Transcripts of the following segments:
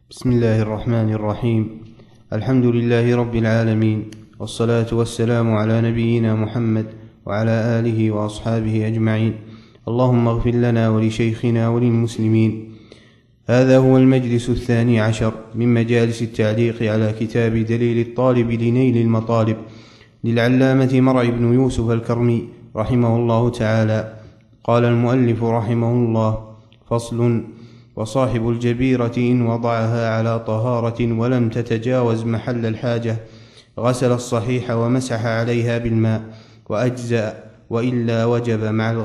بسم الله الرحمن الرحيم. الحمد لله رب العالمين، والصلاة والسلام على نبينا محمد وعلى آله وأصحابه أجمعين. اللهم اغفر لنا ولشيخنا وللمسلمين. هذا هو المجلس 12 من مجالس التعليق على كتاب دليل الطالب لنيل المطالب للعلامة مرعي بن يوسف الكرمي رحمه الله تعالى. قال المؤلف رحمه الله: فصل: وصاحب الجبيرة إن وضعها على طهارة ولم تتجاوز محل الحاجة غسل الصحيح ومسح عليها بالماء وأجزأ، وإلا وجب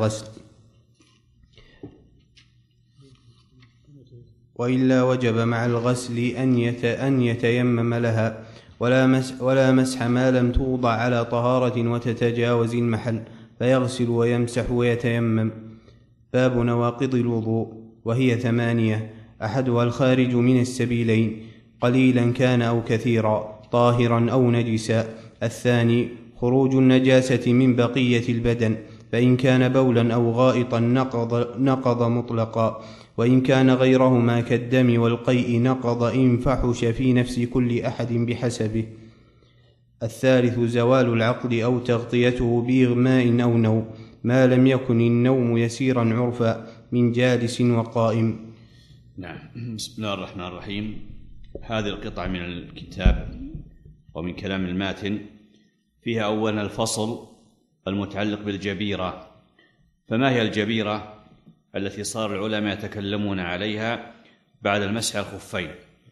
مع الغسل أن يتيمم لها، ولا مسح ما لم توضع على طهارة وتتجاوز المحل، فيغسل ويمسح ويتيمم. باب نواقض الوضوء، وهي 8: أحدها الخارج من السبيلين قليلا كان أو كثيرا، طاهرا أو نجسا. الثاني خروج النجاسة من بقية البدن، فإن كان بولا أو غائطا نقض مطلقا، وإن كان غيرهما كالدم والقيء نقض إن فحش في نفس كل أحد بحسبه. الثالث زوال العقل أو تغطيته بإغماء أو نوم، ما لم يكن النوم يسيرا عرفا من جالس وقائم. نعم. بسم الله الرحمن الرحيم. هذه القطعة من الكتاب ومن كلام الماتن فيها أولا الفصل المتعلق بالجبيرة. فما هي الجبيرة التي صار العلماء يتكلمون عليها بعد المسح الخفين؟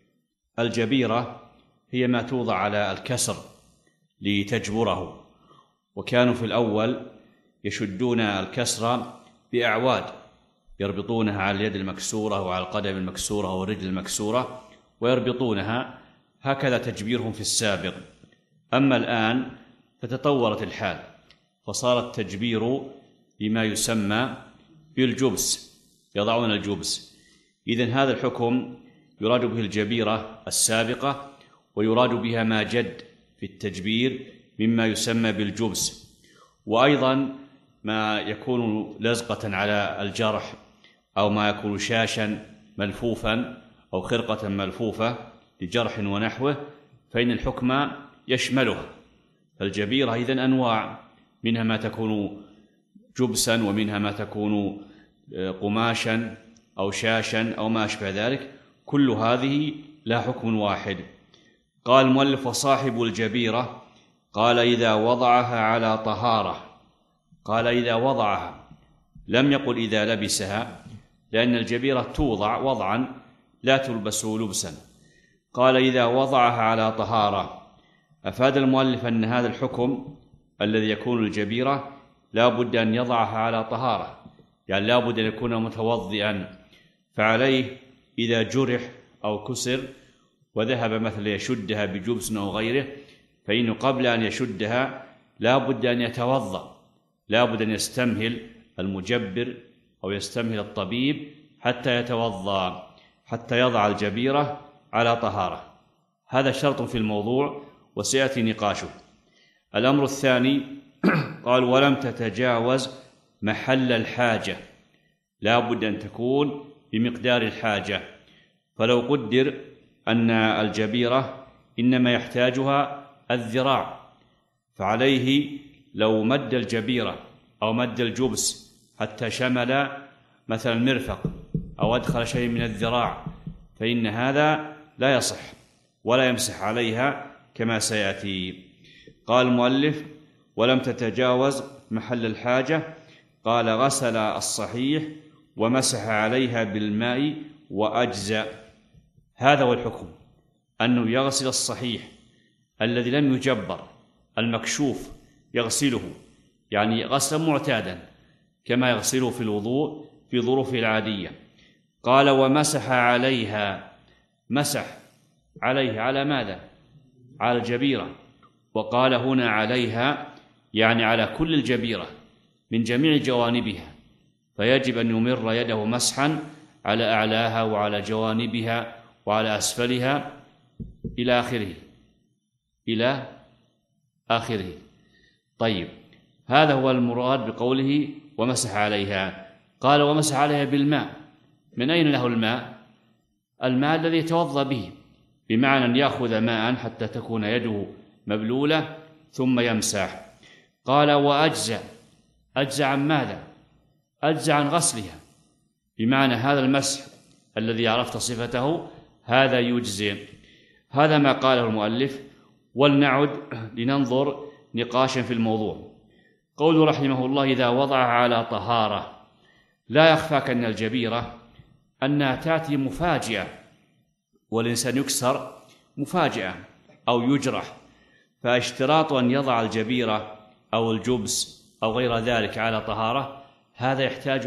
الجبيرة هي ما توضع على الكسر لتجبره، وكانوا في الأول يشدون الكسر بأعواد يربطونها على اليد المكسورة وعلى القدم المكسورة والرجل المكسورة ويربطونها، هكذا تجبيرهم في السابق. أما الآن فتطورت الحال، فصار التجبير بما يسمى بالجبس، يضعون الجبس. إذن هذا الحكم يراد به الجبيرة السابقة، ويراد بها ما جد في التجبير مما يسمى بالجبس. وأيضا ما يكون لزقة على الجرح، أو ما يكون شاشا ملفوفا أو خرقة ملفوفة لجرح ونحوه، فإن الحكم يشملها. فالجبيرة إذن أنواع، منها ما تكون جبسا، ومنها ما تكون قماشا أو شاشا أو ما أشبه ذلك، كل هذه لا حكم واحد. قال المؤلف: وصاحب الجبيرة، قال إذا وضعها على طهارة. قال إذا وضعها، لم يقل إذا لبسها، لأن الجبيرة توضع وضعا لا تلبس لبسا. قال إذا وضعها على طهارة. أفاد المؤلف أن هذا الحكم الذي يكون الجبيرة لا بد أن يضعها على طهارة، يعني لا بد أن يكون متوضئا. فعليه إذا جرح أو كسر وذهب مثلا يشدها بجبس أو غيره، فإنه قبل أن يشدها لا بد أن يتوضأ، لا بد أن يستمهل المجبر أو يستمهل الطبيب حتى يتوضأ، حتى يضع الجبيرة على طهارة. هذا شرط في الموضوع وسيأتي نقاشه. الأمر الثاني قال: ولم تتجاوز محل الحاجة، لا بد أن تكون بمقدار الحاجة. فلو قدر أن الجبيرة إنما يحتاجها الذراع، فعليه لو مد الجبيرة أو مد الجبس حتى شمل مثلا المرفق أو أدخل شيء من الذراع، فإن هذا لا يصح ولا يمسح عليها كما سيأتي. قال المؤلف: ولم تتجاوز محل الحاجة. قال: غسل الصحيح ومسح عليها بالماء وأجزأ. هذا هو الحكم، أنه يغسل الصحيح الذي لم يجبر، المكشوف، يغسله يعني غسلا معتادا كما يغسله في الوضوء في ظروفه العادية. قال: ومسح عليها. مسح عليه على ماذا؟ على الجبيرة. وقال هنا عليها يعني على كل الجبيرة من جميع جوانبها، فيجب أن يمر يده مسحا على أعلاها وعلى جوانبها وعلى أسفلها إلى آخره. طيب، هذا هو المراد بقوله ومسح عليها. قال: ومسح عليها بالماء. من أين له الماء؟ الماء الذي يتوضأ به، بمعنى أن يأخذ ماء حتى تكون يده مبلولة ثم يمسح. قال أجزع عن ماذا؟ أجزع عن غسلها، بمعنى هذا المسح الذي عرفت صفته هذا يجزئ. هذا ما قاله المؤلف. ولنعد لننظر نقاشا في الموضوع. قوله رحمه الله إذا وضعها على طهارة، لا يخفاك أن الجبيرة أنها تأتي مفاجئة، والإنسان يكسر مفاجئة أو يجرح، فاشتراط أن يضع الجبيرة أو الجبس أو غير ذلك على طهارة هذا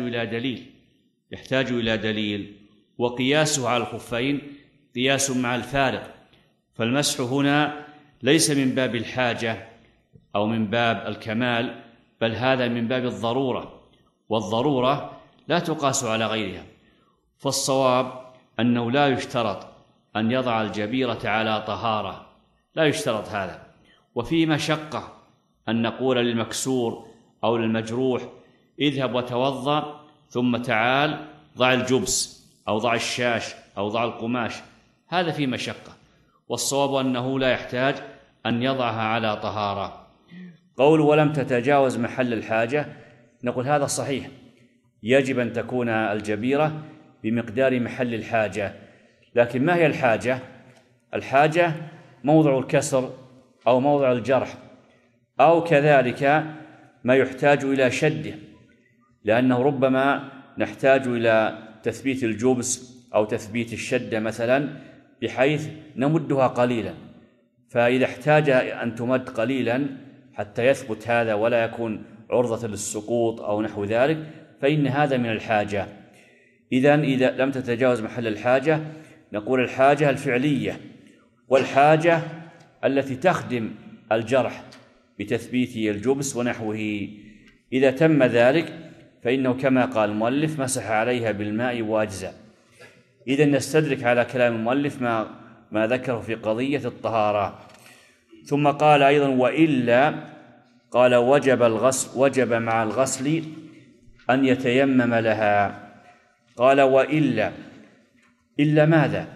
يحتاج إلى دليل، وقياسه على الخفين قياس مع الفارق. فالمسح هنا ليس من باب الحاجة أو من باب الكمال، بل هذا من باب الضرورة، والضرورة لا تقاس على غيرها. فالصواب أنه لا يشترط أن يضع الجبيرة على طهارة، لا يشترط هذا. وفي مشقة أن نقول للمكسور أو للمجروح اذهب وتوضأ ثم تعال ضع الجبس أو ضع الشاش أو ضع القماش، هذا في مشقة. والصواب أنه لا يحتاج أن يضعها على طهارة. قول ولم تتجاوز محل الحاجة، نقول هذا صحيح، يجب أن تكون الجبيرة بمقدار محل الحاجة. لكن ما هي الحاجة؟ الحاجة موضع الكسر أو موضع الجرح، أو كذلك ما يحتاج إلى شده، لأنه ربما نحتاج إلى تثبيت الجبس أو تثبيت الشدة مثلا بحيث نمدها قليلا، فإذا احتاج أن تمد قليلا حتى يثبت هذا ولا يكون عرضة للسقوط أو نحو ذلك فإن هذا من الحاجة. إذا لم تتجاوز محل الحاجة نقول الحاجة الفعلية، والحاجة التي تخدم الجرح بتثبيت الجبس ونحوه. إذا تم ذلك فإنه كما قال المؤلف مسح عليها بالماء وأجزأ. إذا نستدرك على كلام المؤلف ما ذكره في قضية الطهارة. ثم قال أيضا وإلا، قال وجب مع الغسل أن يتيمم لها. قال وإلا، إلا ماذا؟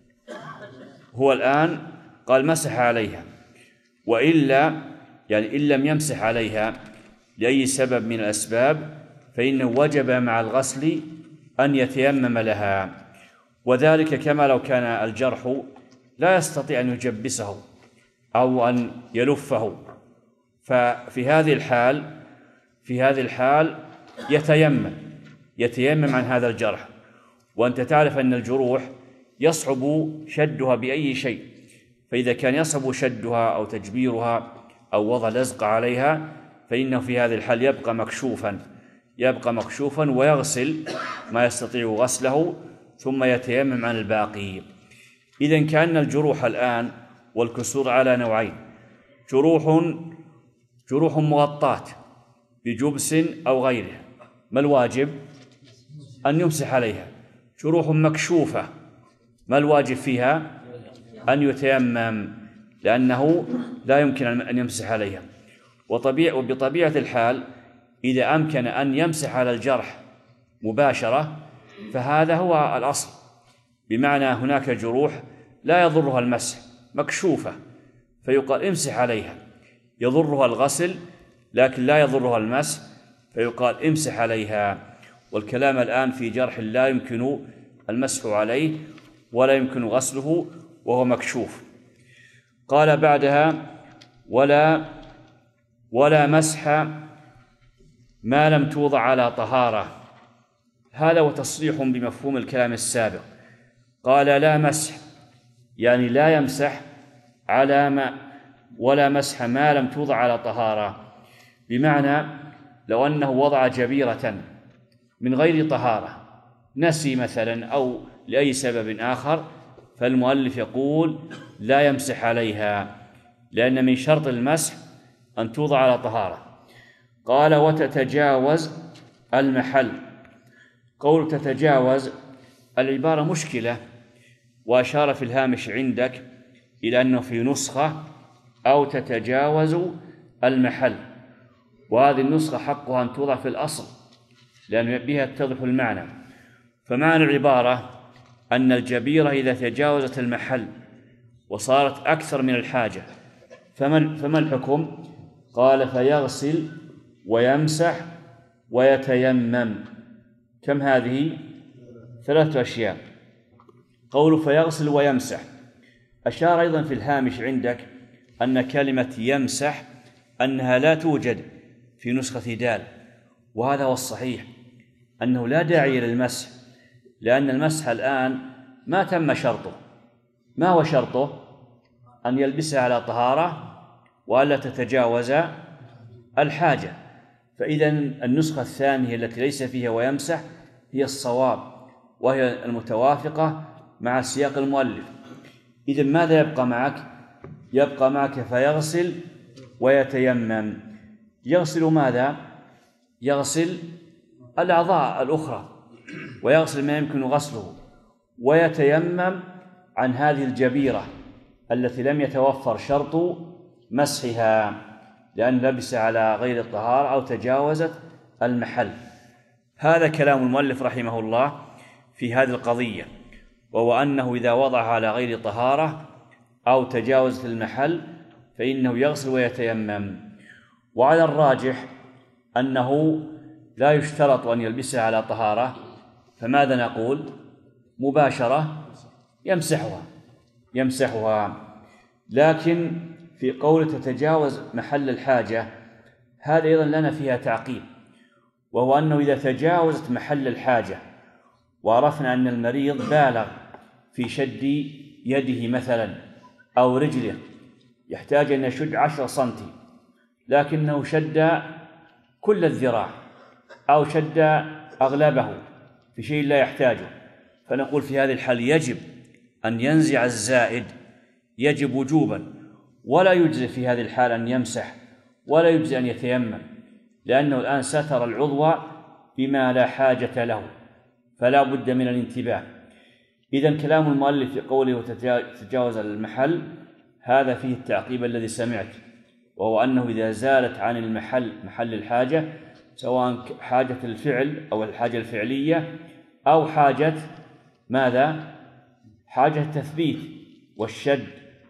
هو الآن قال مسح عليها، وإلا يعني إن لم يمسح عليها لأي سبب من الأسباب فإنه وجب مع الغسل أن يتيمم لها، وذلك كما لو كان الجرح لا يستطيع أن يجبسه أو أن يلفه، ففي هذه الحال يتيمم عن هذا الجرح. وأنت تعرف أن الجروح يصعب شدها بأي شيء، فإذا كان يصعب شدها أو تجبيرها أو وضع لزق عليها فإنه في هذه الحال يبقى مكشوفا ويغسل ما يستطيع غسله ثم يتيمم عن الباقي. إذن كأن الجروح الآن والكسور على نوعين: جروح مغطاة بجبس أو غيره، ما الواجب؟ أن يمسح عليها. جروح مكشوفة، ما الواجب فيها؟ أن يتيمم، لأنه لا يمكن أن يمسح عليها. وبطبيعة الحال إذا أمكن أن يمسح على الجرح مباشرة فهذا هو الأصل، بمعنى هناك جروح لا يضرها المسح مكشوفة فيقال امسح عليها، يضرها الغسل لكن لا يضرها المسح فيقال امسح عليها. والكلام الآن في جرح لا يمكن المسح عليه ولا يمكن غسله وهو مكشوف. قال بعدها ولا مسح ما لم توضع على طهارة. هذا وتصريح بمفهوم الكلام السابق. قال لا مسح يعني لا يمسح على ما، ولا مسح ما لم توضع على طهارة، بمعنى لو أنه وضع جبيرة من غير طهارة، نسي مثلا أو لأي سبب آخر، فالمؤلف يقول لا يمسح عليها، لأن من شرط المسح أن توضع على طهارة. قال وتتجاوز المحل. قول تتجاوز العبارة مشكلة، وأشار في الهامش عندك إلى أنه في نسخة أو تتجاوز المحل، وهذه النسخة حقها أن توضع في الأصل لأن بها يتضح المعنى. فمعنى العبارة أن الجبيرة إذا تجاوزت المحل وصارت أكثر من الحاجة فما الحكم؟ قال فيغسل ويمسح ويتيمم. كم هذه؟ 3 أشياء. قول فيغسل ويمسح، أشار أيضا في الهامش عندك أن كلمة يمسح أنها لا توجد في نسخة دال، وهذا هو الصحيح، أنه لا داعي للمسح، لأن المسح الآن ما تم شرطه. ما هو شرطه؟ أن يلبسها على طهارة وألا تتجاوز الحاجة. فإذا النسخة الثانية التي ليس فيها ويمسح هي الصواب، وهي المتوافقة مع سياق المؤلف. إذا ماذا يبقى معك؟ يبقى معك فيغسل ويتيمم. يغسل ماذا؟ يغسل الأعضاء الأخرى ويغسل ما يمكن غسله، ويتيمم عن هذه الجبيرة التي لم يتوفر شرط مسحها، لأن لبس على غير الطهارة أو تجاوزت المحل. هذا كلام المؤلف رحمه الله في هذه القضية، وهو أنه إذا وضعها على غير طهارة أو تجاوزت المحل فإنه يغسل ويتيمم. وعلى الراجح أنه لا يشترط أن يلبسها على طهارة، فماذا نقول؟ مباشرة يمسحها. لكن في قول تتجاوز محل الحاجة هذا أيضا لنا فيها تعقيب، وهو أنه إذا تجاوزت محل الحاجة وعرفنا أن المريض بالغ في شد يده مثلا أو رجله، يحتاج أن يشد 10 سنتي، لكنه شد كل الذراع أو شد أغلبه في شيء لا يحتاجه، فنقول في هذه الحال يجب أن ينزع الزائد، يجب وجوبا، ولا يجزي في هذه الحال أن يمسح، ولا يجزي أن يتيمم، لأنه الآن ستر العضو بما لا حاجة له، فلا بد من الانتباه. إذن كلام المؤلف في قوله تجاوز المحل هذا فيه التعقيب الذي سمعت، وهو أنه إذا زالت عن المحل محل الحاجة، سواء حاجة الفعل أو الحاجة الفعلية أو حاجة ماذا؟ حاجة التثبيت والشد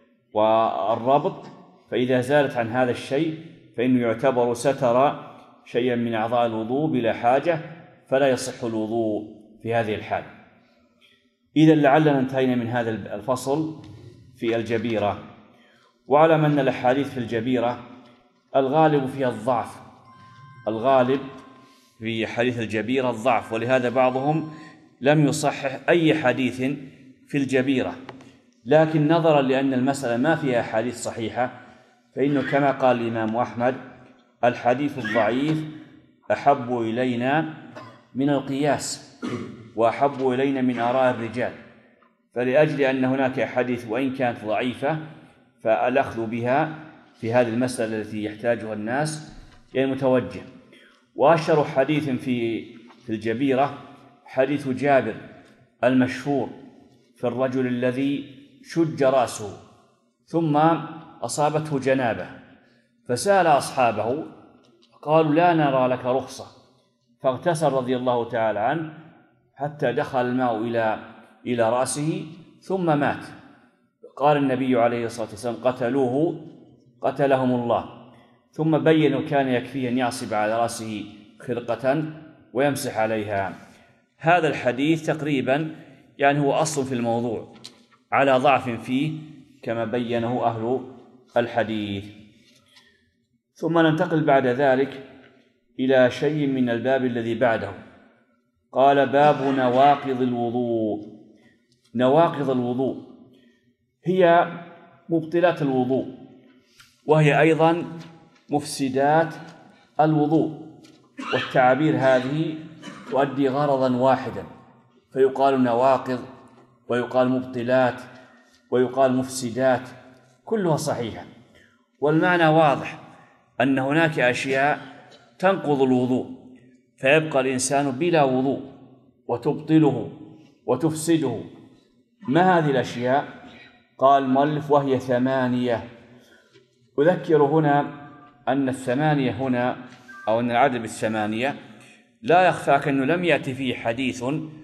والربط، فإذا زالت عن هذا الشيء فإنه يعتبر ستر شيئا من أعضاء الوضوء بلا حاجة، فلا يصح الوضوء في هذه الحال. إذن لعلنا انتهينا من هذا الفصل في الجبيرة. واعلم أن الأحاديث في الجبيرة الغالب فيها الضعف، الغالب في حديث الجبيرة الضعف، ولهذا بعضهم لم يصحح أي حديث في الجبيرة، لكن نظرا لأن المسألة ما فيها حديث صحيحة فإنه كما قال الإمام أحمد الحديث الضعيف أحب إلينا من القياس وأحب إلينا من آراء الرجال، فلأجل أن هناك أحاديث وإن كانت ضعيفة فالأخذ بها في هذه المسألة التي يحتاجها الناس يعني متوجه. وأشهر حديث في الجبيرة حديث جابر المشهور في الرجل الذي شج رأسه ثم أصابته جنابة، فسأل أصحابه قالوا لا نرى لك رخصة، فاغتسل رضي الله تعالى عنه حتى دخل الماء إلى رأسه ثم مات. قال النبي عليه الصلاة والسلام قتلهم الله، ثم بينوا كان يكفيه أن يعصب على رأسه خرقة ويمسح عليها. هذا الحديث تقريبا يعني هو أصل في الموضوع على ضعف فيه كما بينه أهل الحديث. ثم ننتقل بعد ذلك إلى شيء من الباب الذي بعده. قال باب نواقض الوضوء. نواقض الوضوء هي مبطلات الوضوء، وهي أيضا مفسدات الوضوء، والتعابير هذه تؤدي غرضا واحدا، فيقال نواقض ويقال مبطلات ويقال مفسدات، كلها صحيحة، والمعنى واضح أن هناك أشياء تنقض الوضوء فيبقى الإنسان بلا وضوء وتبطله وتفسده. ما هذه الأشياء؟ قال المؤلف وهي 8. أذكر هنا أن 8 هنا أو أن العدد 8 لا يخفاك أنه لم يأتي فيه حديث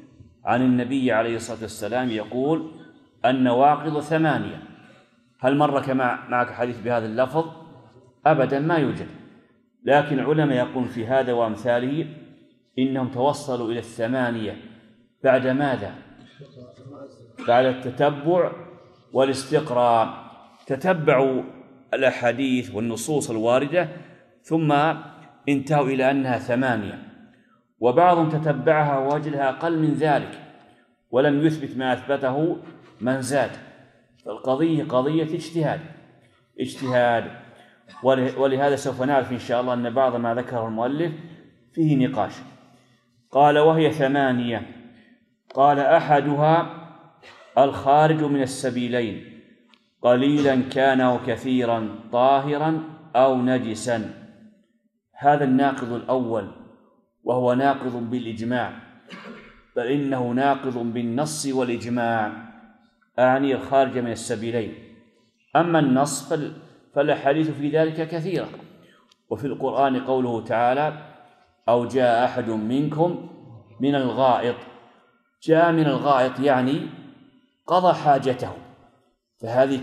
عن النبي عليه الصلاة والسلام يقول النواقض 8. هل مر معك حديث بهذا اللفظ؟ أبدا ما يوجد، لكن العلماء يقول في هذا وأمثاله إنهم توصلوا إلى 8 بعد ماذا؟ بعد التتبع والاستقراء، تتبعوا الأحاديث والنصوص الواردة ثم انتهوا إلى أنها 8، وبعضهم تتبعها ووجدها أقل من ذلك ولم يثبت ما أثبته من زاد. فالقضية قضية اجتهاد، ولهذا سوف نعرف إن شاء الله أن بعض ما ذكره المؤلف فيه نقاش. قال وهي 8. قال أحدها الخارج من السبيلين قليلا كان أو كثيرا طاهرا أو نجسا. هذا الناقض الأول، وهو ناقض بالإجماع، بل إنه ناقض بالنص والإجماع، أعني الخارج من السبيلين. أما النص فالأحاديث في ذلك كثيرة، وفي القرآن قوله تعالى أو جاء أحد منكم من الغائط. جاء من الغائط يعني قضى حاجته، فهذه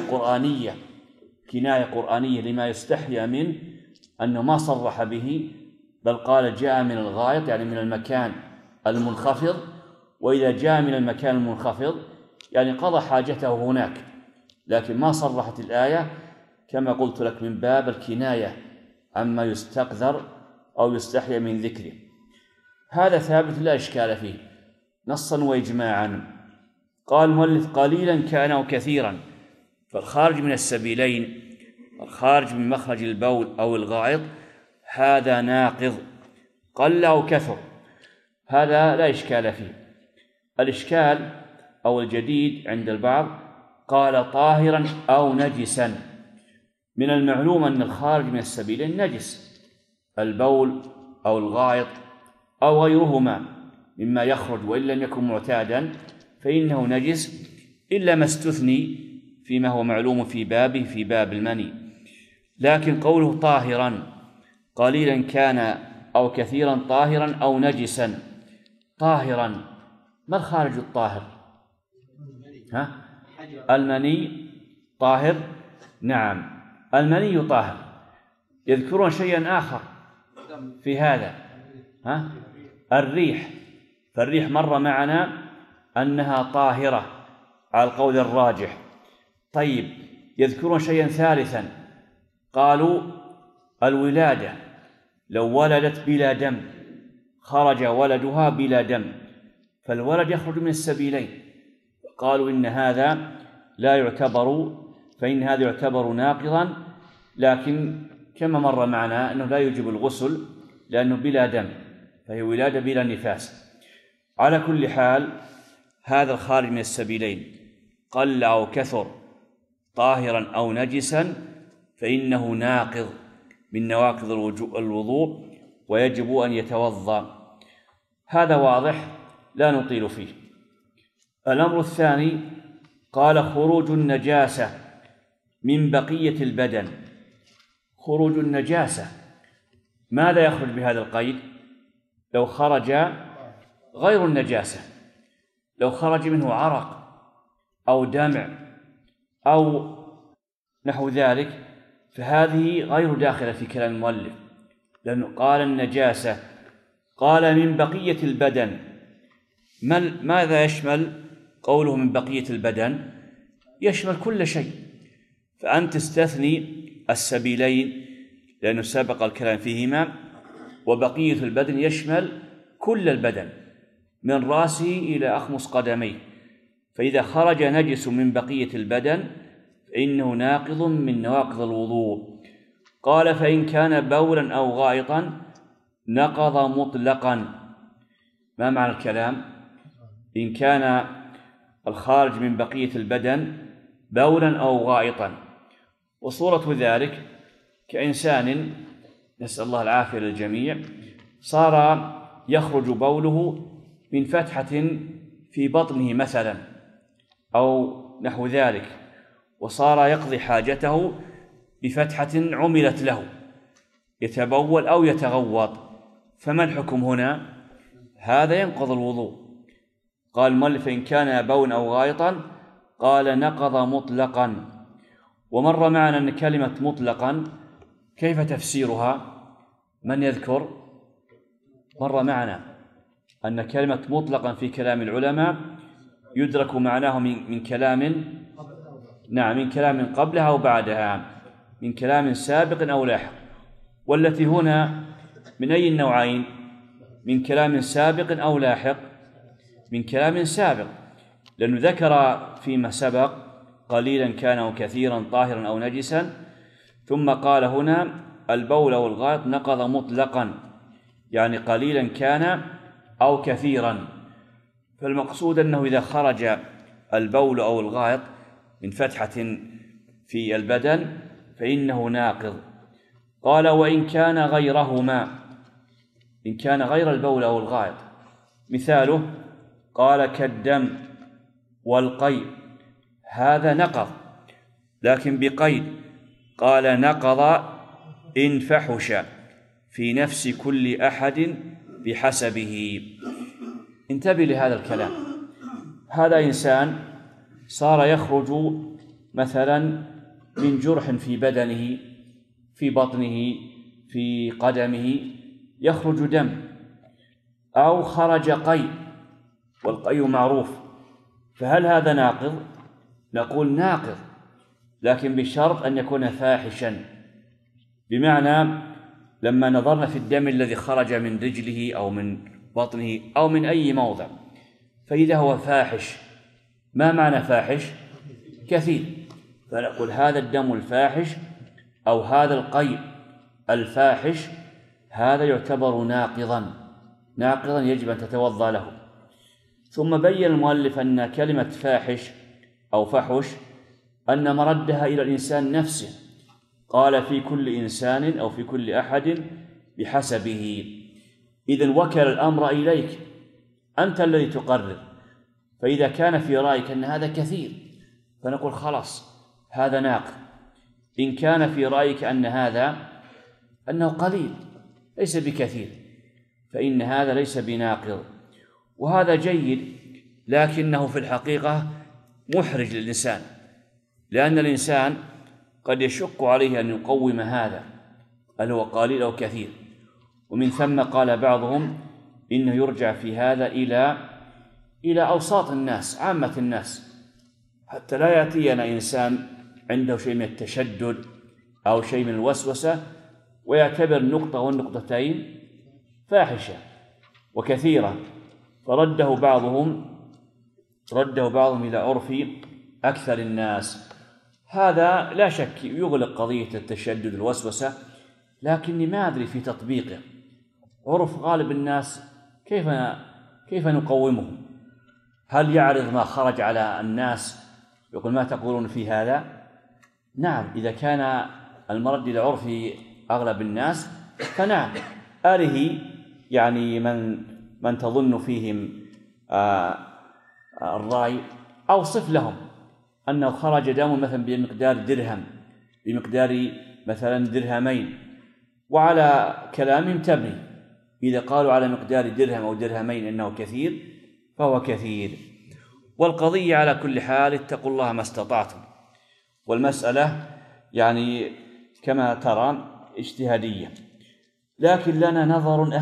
كناية قرآنية لما يستحيا منه، أنه ما صرح به بل قال جاء من الغائط يعني من المكان المنخفض، وإذا جاء من المكان المنخفض يعني قضى حاجته هناك، لكن ما صرحت الآية كما قلت لك من باب الكناية عما يستقذر أو يستحيا من ذكره. هذا ثابت لا إشكال فيه نصا وإجماعا. قال المؤلف قليلا كان أو كثيرا، فالخارج من السبيلين، الخارج من مخرج البول أو الغائط، هذا ناقض قل أو كثر، هذا لا إشكال فيه. الإشكال أو الجديد عند البعض قال طاهرا أو نجسا. من المعلوم أن الخارج من السبيلين نجس، البول أو الغائط أو غيرهما مما يخرج، وإن لم يكن معتادا فإنه نجس، إلا ما استثني فيما هو معلوم في باب المني. لكن قوله طاهرا قليلا كان أو كثيرا طاهرا أو نجسا، طاهرا ما الخارج الطاهر؟ المني طاهر؟ نعم المني طاهر. يذكرون شيئا آخر في هذا، الريح، فالريح مر معنا أنها طاهرة على القول الراجح. طيب يذكرون شيئا ثالثا، قالوا الولادة، لو ولدت بلا دم خرج ولدها بلا دم، فالولد يخرج من السبيلين، قالوا إن هذا لا يعتبر، فإن هذا يعتبر ناقضا، لكن كما مر معنا أنه لا يجب الغسل لأنه بلا دم، فهي ولادة بلا نفاس. على كل حال هذا الخارج من السبيلين قل أو كثر طاهرا أو نجسا فإنه ناقض من نواقض الوضوء ويجب أن يتوضأ. هذا واضح لا نطيل فيه. الأمر الثاني قال خروج النجاسة من بقية البدن. خروج النجاسة ماذا يخرج بهذا القيد؟ لو خرج غير النجاسة، لو خرج منه عرق أو دمع أو نحو ذلك فهذه غير داخلة في كلام المؤلف، لأنه قال النجاسة، قال من بقية البدن. ماذا يشمل قوله من بقية البدن؟ يشمل كل شيء، فأنت تستثني السبيلين لأنه سبق الكلام فيهما، وبقية البدن يشمل كل البدن من رأسه إلى أخمص قدميه، فإذا خرج نجس من بقية البدن فإنه ناقض من نواقض الوضوء. قال فإن كان بولا أو غائطا نقض مطلقا. ما معنى الكلام؟ إن كان الخارج من بقية البدن بولا أو غائطا، وصورة ذلك كإنسان نسأل الله العافية للجميع صار يخرج بوله من فتحة في بطنه مثلا أو نحو ذلك، وصار يقضي حاجته بفتحة عملت له، يتبول أو يتغوط، فما الحكم هنا؟ هذا ينقض الوضوء، قال المؤلف فإن كان بولا أو غائطا قال نقض مطلقا. ومر معنا أن كلمة مطلقا كيف تفسيرها؟ من يذكر؟ مر معنا أن كلمة مطلقا في كلام العلماء يدرك معناه من كلام، نعم، من كلام قبلها أو بعدها، من كلام سابق أو لاحق. والتي هنا من أي النوعين؟ من كلام سابق أو لاحق؟ من كلام سابق، لأنه ذكر فيما سبق قليلا كان أو كثيرا، طاهرا أو نجسا، ثم قال هنا البول أو الغائط نقض مطلقا، يعني قليلا كان أو كثيرا. فالمقصود أنه إذا خرج البول أو الغائط من فتحة في البدن فإنه ناقض. قال وإن كان غيرهما، إن كان غير البول أو الغائط، مثاله قال كالدم والقيء، هذا نقض، لكن بقيد، قال نقض إن فحش في نفس كل أحد بحسبه. انتبه لهذا الكلام. هذا إنسان صار يخرج مثلا من جرح في بدنه، في بطنه، في قدمه، يخرج دم، أو خرج قيء، والقيء معروف، فهل هذا ناقض؟ نقول ناقض، لكن بشرط أن يكون فاحشا. بمعنى لما نظرنا في الدم الذي خرج من رجله أو من بطنه أو من أي موضع، فإذا هو فاحش، ما معنى فاحش؟ كثير، فنقول هذا الدم الفاحش أو هذا القيء الفاحش، هذا يعتبر ناقضا يجب أن تتوضأ له. ثم بين المؤلف أن كلمة فاحش أو فحش أن مردها إلى الإنسان نفسه، قال في كل إنسان أو في كل أحد بحسبه. إذن وكل الأمر إليك، أنت الذي تقرر. فإذا كان في رأيك أن هذا كثير فنقول خلاص هذا ناقض. إن كان في رأيك أن هذا أنه قليل ليس بكثير فإن هذا ليس بناقض، وهذا جيد، لكنه في الحقيقة محرج للإنسان، لأن الإنسان قد يشق عليه أن يقوم هذا هل هو قليل أو كثير. ومن ثم قال بعضهم إنه يرجع في هذا إلى أوساط الناس، عامة الناس، حتى لا يأتينا إنسان عنده شيء من التشدد أو شيء من الوسوسة ويعتبر نقطة والنقطتين فاحشة وكثيرة، فرده بعضهم إلى عرف أكثر الناس. هذا لا شك يغلق قضية التشدد الوسوسة، لكني ما أدري في تطبيقه عرف غالب الناس كيف نقومه. هل يعرض ما خرج على الناس يقول ما تقولون في هذا؟ نعم، إذا كان المرد إلى عرف أغلب الناس فنعم، أره يعني من تظن فيهم الرأي، أوصف لهم أنه خرج دم مثلا بمقدار درهم، بمقدار مثلا درهمين، وعلى كلامهم تبني. إذا قالوا على مقدار درهم أو درهمين إنه كثير فهو كثير. والقضية على كل حال اتقوا الله ما استطعتم، والمسألة يعني كما ترى اجتهادية، لكن لنا نظر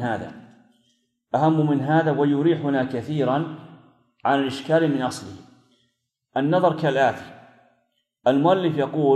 أهم من هذا ويريحنا كثيرا عن الإشكال من أصله. النظر كالآتي: المؤلف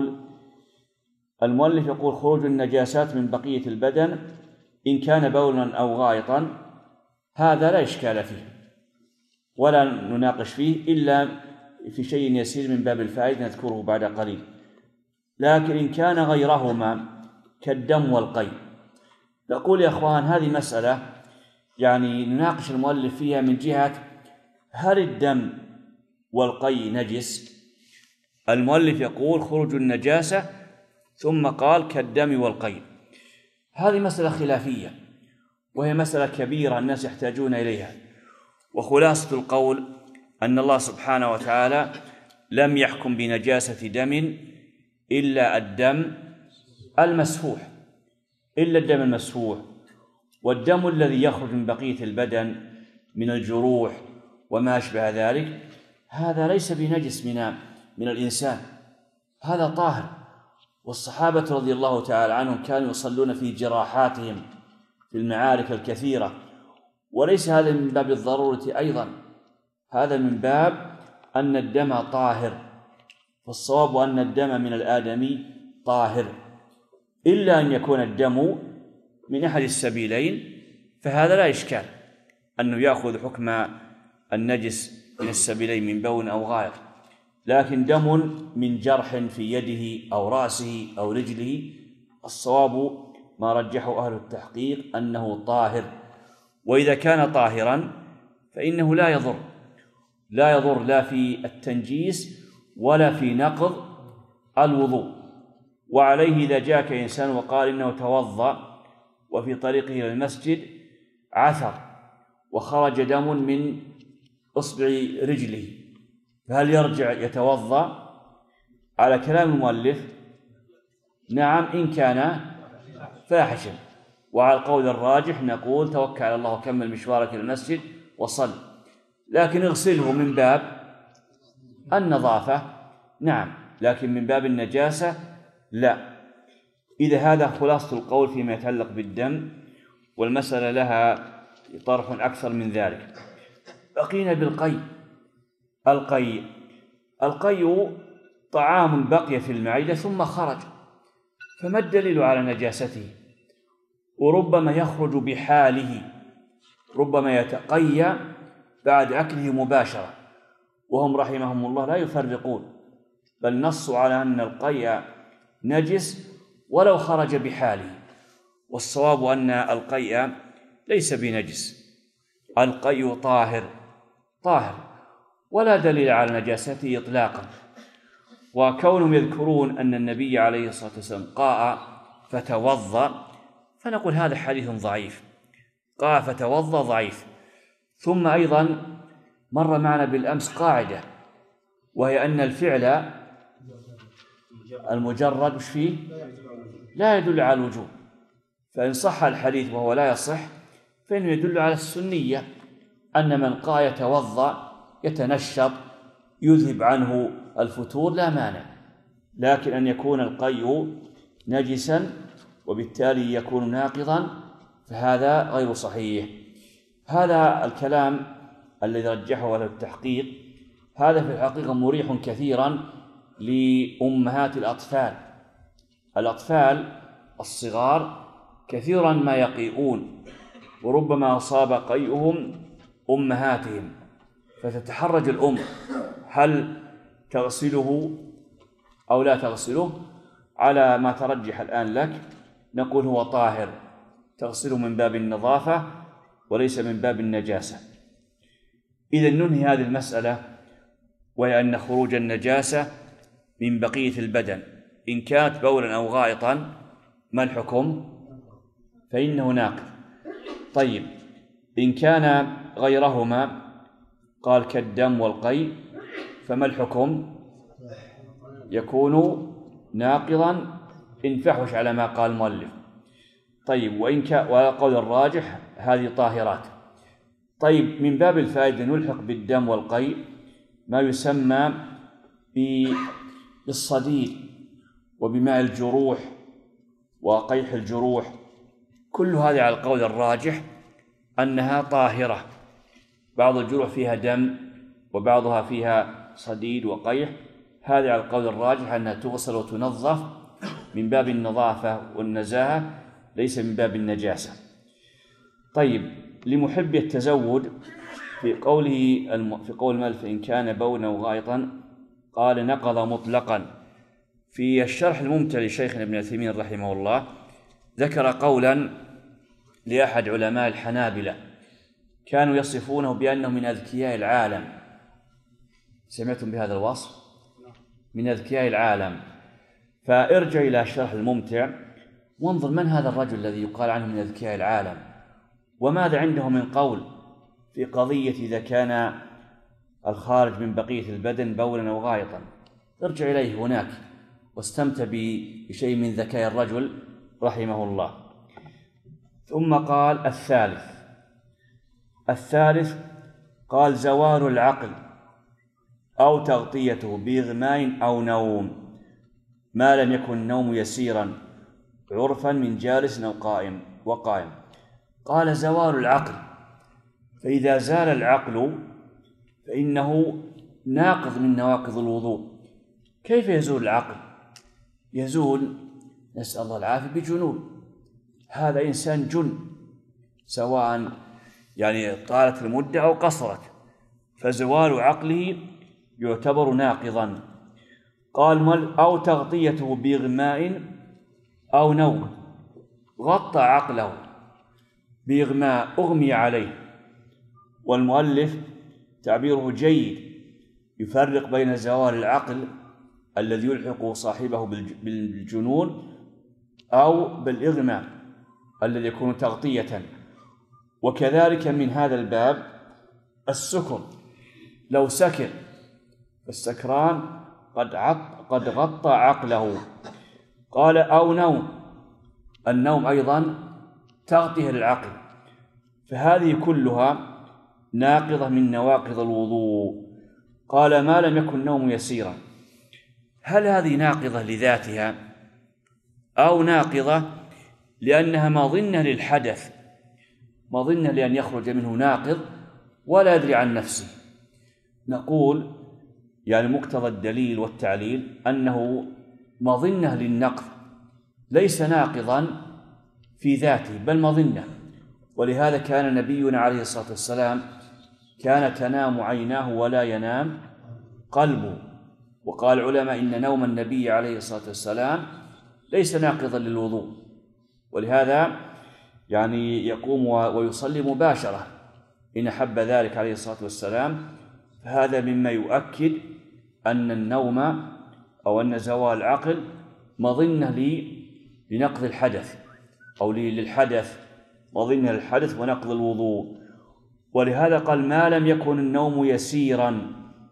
يقول خروج النجاسات من بقية البدن إن كان بولا أو غائطا، هذا لا إشكال فيه ولا نناقش فيه إلا في شيء يسير من باب الفائدة نذكره بعد قليل. لكن إن كان غيرهما كالدم والقيء، نقول يا أخوان هذه مسألة يعني نناقش المؤلف فيها من جهة هل الدم والقيء نجس؟ المؤلف يقول خروج النجاسة ثم قال كالدم والقيء، هذه مسألة خلافية وهي مسألة كبيرة الناس يحتاجون إليها. وخلاصة القول أن الله سبحانه وتعالى لم يحكم بنجاسة دم إلا الدم المسفوح، والدم الذي يخرج من بقية البدن من الجروح وما أشبه ذلك، هذا ليس بنجس من الإنسان، هذا طاهر. والصحابة رضي الله تعالى عنهم كانوا يصلون في جراحاتهم في المعارك الكثيرة، وليس هذا من باب الضرورة أيضا، هذا من باب أن الدم طاهر، فالصواب أن الدم من الآدمي طاهر، إلا أن يكون الدم من أحد السبيلين، فهذا لا إشكال أنه يأخذ حكم النجس من السبيلين من بول أو غائط. لكن دم من جرح في يده أو رأسه أو رجله، الصواب ما رجحه أهل التحقيق أنه طاهر، وإذا كان طاهرا فإنه لا يضر لا في التنجيس ولا في نقض الوضوء. وعليه إذا جاءك إنسان وقال إنه توضأ وفي طريقه إلى المسجد عثر وخرج دم من إصبع رجله، فهل يرجع يتوضأ؟ على كلام المؤلف نعم إن كان فاحشا، وعلى القول الراجح نقول توكل على الله وكمل مشوارك إلى المسجد وصل، لكن اغسله من باب النظافة نعم، لكن من باب النجاسة لا. إذا هذا خلاصة القول فيما يتعلق بالدم، والمسألة لها طرح أكثر من ذلك. بقينا بالقي. القي طعام بقي في المعدة ثم خرج، فما الدليل على نجاسته؟ وربما يخرج بحاله، ربما يتقي بعد أكله مباشرة، وهم رحمهم الله لا يفرقون، بل نصوا على أن القي نجس ولو خرج بحاله، والصواب أن القي ليس بنجس، القي طاهر ولا دليل على نجاسته إطلاقا. وكونهم يذكرون أن النبي عليه الصلاة والسلام قاء فتوضأ، فنقول هذا حديث ضعيف، قاء فتوضأ ضعيف. ثم أيضا مر معنا بالأمس قاعدة، وهي أن الفعل المجرد وش فيه؟ لا يدل على الوجوب، فإن صح الحديث وهو لا يصح فإنه يدل على السنية، أن من قاء يتوضأ يتنشط يذهب عنه الفتور لا مانع، لكن أن يكون القي نجسا وبالتالي يكون ناقضا فهذا غير صحيح. هذا الكلام الذي رجحه أهل التحقيق، هذا في الحقيقة مريح كثيرا لأمهات الأطفال الصغار كثيرا ما يقيئون، وربما أصاب قيئهم أمهاتهم، فتتحرج الأم هل تغسله أو لا تغسله. على ما ترجح الآن لك نقول هو طاهر، تغسله من باب النظافة وليس من باب النجاسة. إذا ننهي هذه المسألة، وهي أن خروج النجاسة من بقية البدن إن كانت بولا أو غائطا ما الحكم؟ فإنه ناقض. طيب إن كان غيرهما قال كالدم والقي فما الحكم؟ يكون ناقضا إن فحش على ما قال المؤلف. طيب وإن كان، وقول الراجح هذه طاهرات. طيب من باب الفائدة نلحق بالدم والقي ما يسمى بالصديد وبماء الجروح وقيح الجروح، كل هذه على القول الراجح أنها طاهرة، بعض الجروح فيها دم وبعضها فيها صديد وقيح، هذه على القول الراجح أنها تغسل وتنظف من باب النظافة والنزاهة ليس من باب النجاسة. طيب لمحب التزود في قول المؤلف إن كان بولا أو غائطا قال نقض مطلقا. في الشرح الممتع لشيخنا ابن عثيمين رحمه الله ذكر قولا لأحد علماء الحنابلة كانوا يصفونه بأنه من أذكياء العالم. سمعتم بهذا الوصف؟ من أذكياء العالم. فارجع إلى الشرح الممتع وانظر من هذا الرجل الذي يقال عنه من أذكياء العالم، وماذا عنده من قول في قضية إذا كان الخارج من بقية البدن بولا أو غائطا. ارجع إليه هناك واستمتع بشيء من ذكاء الرجل رحمه الله. ثم قال الثالث قال زوال العقل أو تغطيته بإغماء أو نوم، ما لم يكن النوم يسيرا عرفا من جالس أو قائم وقائم. قال زوال العقل، فإذا زال العقل فإنه ناقض من نواقض الوضوء. كيف يزول العقل؟ يزول، نسأل الله العافية، بجنون. هذا إنسان جن، سواء يعني طالت المدة أو قصرت، فزوال عقله يعتبر ناقضا. قال أو تغطيته بإغماء أو نوم، غطى عقله بإغماء، أغمي عليه. والمؤلف تعبيره جيد، يفرق بين زوال العقل الذي يلحق صاحبه بالجنون أو بالإغماء الذي يكون تغطية. وكذلك من هذا الباب السكر، لو سكر السكران قد غطى عقله. قال أو نوم، النوم أيضا تغطية للعقل، فهذه كلها ناقضة من نواقض الوضوء. قال ما لم يكن النوم يسيرا، هل هذه ناقضة لذاتها أو ناقضة لأنها مظنة للحدث، مظنة لأن يخرج منه ناقض ولا يدري عن نفسه؟ نقول يعني مقتضى الدليل والتعليل أنه مظنة للنقض، ليس ناقضا في ذاته بل مظنة. ولهذا كان نبينا عليه الصلاة والسلام كان تنام عيناه ولا ينام قلبه. وقال العلماء إن نوم النبي عليه الصلاة والسلام ليس ناقضا للوضوء، ولهذا يعني يقوم ويصلي مباشرة إن أحب ذلك عليه الصلاة والسلام. فهذا مما يؤكد أن النوم أو أن زوال العقل مظنة لنقض الحدث أو للحدث، مظنة للحدث ونقض الوضوء. ولهذا قال ما لم يكن النوم يسيرا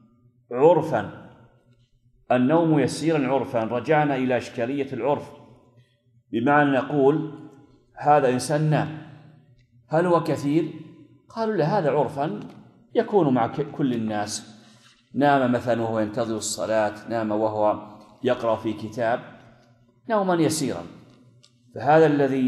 عرفا، النوم يسيرا عرفا. رجعنا إلى إشكالية العرف، بمعنى نقول هذا إنسان نام، هل هو كثير؟ قالوا لا، هذا عرفا يكون مع كل الناس. نام مثلا وهو ينتظر الصلاة، نام وهو يقرأ في كتاب، نوما يسيرا. فهذا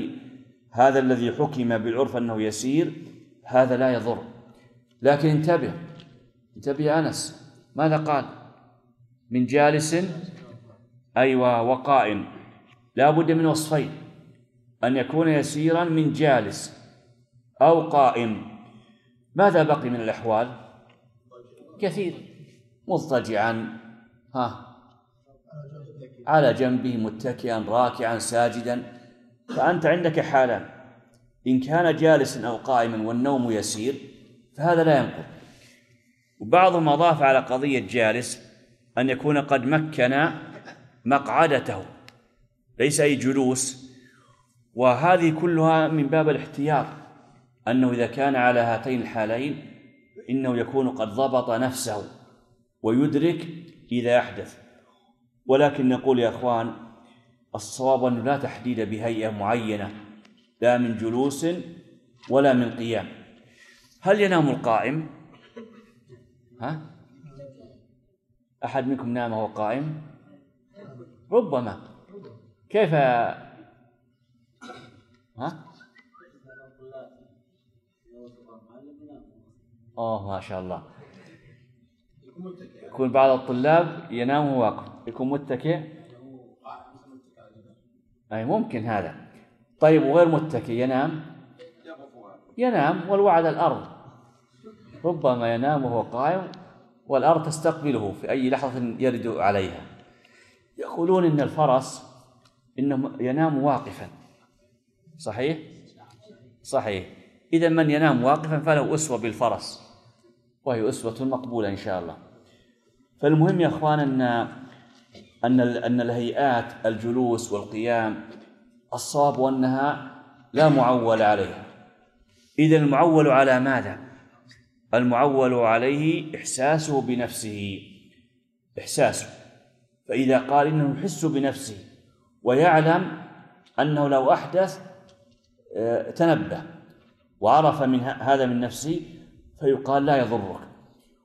الذي حكم بالعرف أنه يسير هذا لا يضر. لكن انتبه يا أنس، ماذا قال؟ من جالس أيوة وقائم، لا بد من وصفين، أن يكون يسيرا من جالس أو قائم. ماذا بقي من الأحوال؟ كثير، مضطجعا، على جنبه، متكئا، راكعا، ساجدا. فأنت عندك حالان، إن كان جالسا أو قائما والنوم يسير فهذا لا ينقض. وبعضهم أضاف على قضية جالس أن يكون قد مكن مقعدته، ليس أي جلوس. وهذه كلها من باب الاحتياط، أنه إذا كان على هاتين الحالين إنه يكون قد ضبط نفسه ويدرك إذا أحدث. ولكن نقول يا أخوان الصواب أنه لا تحديد بهيئة معينة، لا من جلوس ولا من قيام. هل ينام القائم؟ أحد منكم نام وهو قائم؟ ربما. كيف؟ ما شاء الله. يكون بعض الطلاب ينام وهو واقف، يكون متكئ. أي ممكن هذا. طيب وغير متكئ ينام والوعد الأرض، ربما ينام وهو قائم والأرض تستقبله في أي لحظة يرد عليها. يقولون إن الفرس إنه ينام واقفا، صحيح. إذا من ينام واقفا فله أسوة بالفرس، وهي أسوة مقبولة إن شاء الله. فالمهم يا أخوان أن الهيئات، الجلوس والقيام، الصواب أنها لا معول عليها. إذا المعول على ماذا؟ المعول عليه إحساسه بنفسه، إحساسه. فإذا قال إنه يحس بنفسه ويعلم أنه لو أحدث تنبه وعرف من هذا من نفسه، فيقال لا يضرك،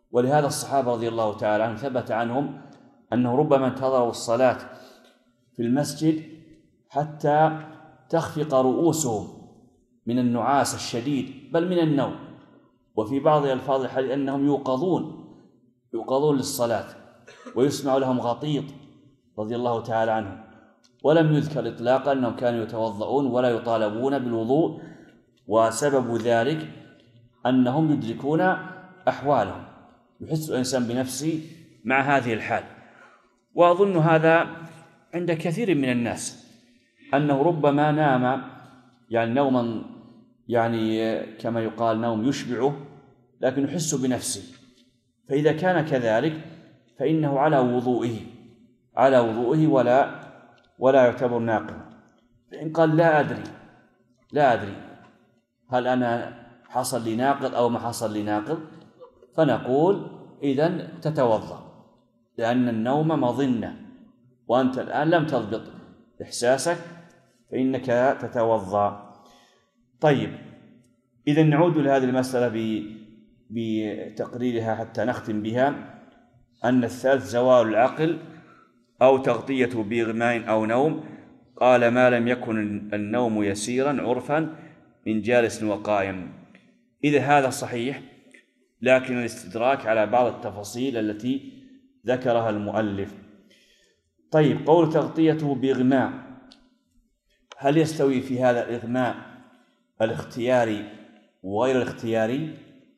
ولهذا الصحابة رضي الله تعالى عنهم ثبت عنهم أنه ربما انتظروا الصلاة في المسجد حتى تخفق رؤوسهم من النعاس الشديد بل من النوم. وفي بعض ألفاظ الحديث أنهم يوقظون للصلاة ويسمع لهم غطيط رضي الله تعالى عنهم. ولم يذكر إطلاقا أنهم كانوا يتوضؤون ولا يطالبون بالوضوء، وسبب ذلك أنهم يدركون أحوالهم، يحس الإنسان بنفسه مع هذه الحال. وأظن هذا عند كثير من الناس أنه ربما نام يعني نوما يعني كما يقال نوم يشبعه، لكن يحس بنفسه. فإذا كان كذلك فإنه على وضوئه ولا يعتبر ناقضا. فإن قال لا أدري هل أنا حصل لي ناقض أو ما حصل لي ناقض، فنقول إذن تتوضأ، لأن النوم مظنة وأنت الآن لم تضبط إحساسك فإنك تتوضأ. طيب، إذن نعود لهذه المسألة بتقريرها حتى نختم بها. أن الثالث زوال العقل أو تغطيته بإغماء أو نوم. قال ما لم يكن النوم يسيرا عرفا من جالس وقائم. إذا هذا صحيح، لكن الاستدراك على بعض التفاصيل التي ذكرها المؤلف. طيب، قول تغطيته بإغماء، هل يستوي في هذا الإغماء الاختياري وغير الاختياري؟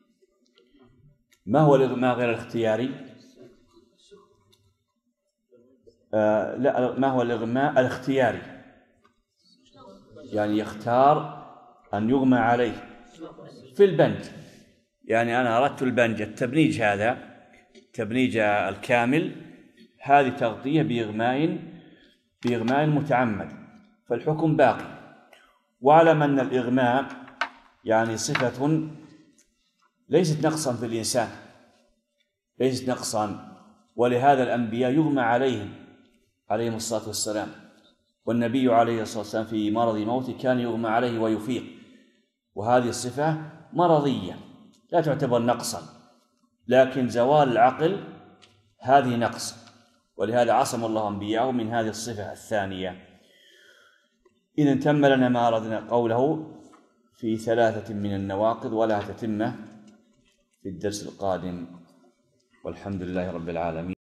ما هو الإغماء غير الاختياري؟ لا، ما هو الإغماء الاختياري؟ يعني يختار أن يغمى عليه في البنج. يعني أنا أردت البنج، التبنيج هذا تبنيج الكامل، هذه تغطية بإغماء متعمد، فالحكم باقي. واعلم أن الإغماء يعني صفة ليست نقصا في الإنسان، ليست نقصا، ولهذا الأنبياء يغمى عليهم الصلاة والسلام، والنبي عليه الصلاة والسلام في مرض موته كان يغمى عليه ويفيق، وهذه الصفة مرضية لا تعتبر نقصا. لكن زوال العقل هذه نقص، ولهذا عصم الله أنبياءه من هذه الصفة الثانية. إذن تم لنا ما أردنا قوله في 3 من النواقض، ولا تتمه في الدرس القادم، والحمد لله رب العالمين.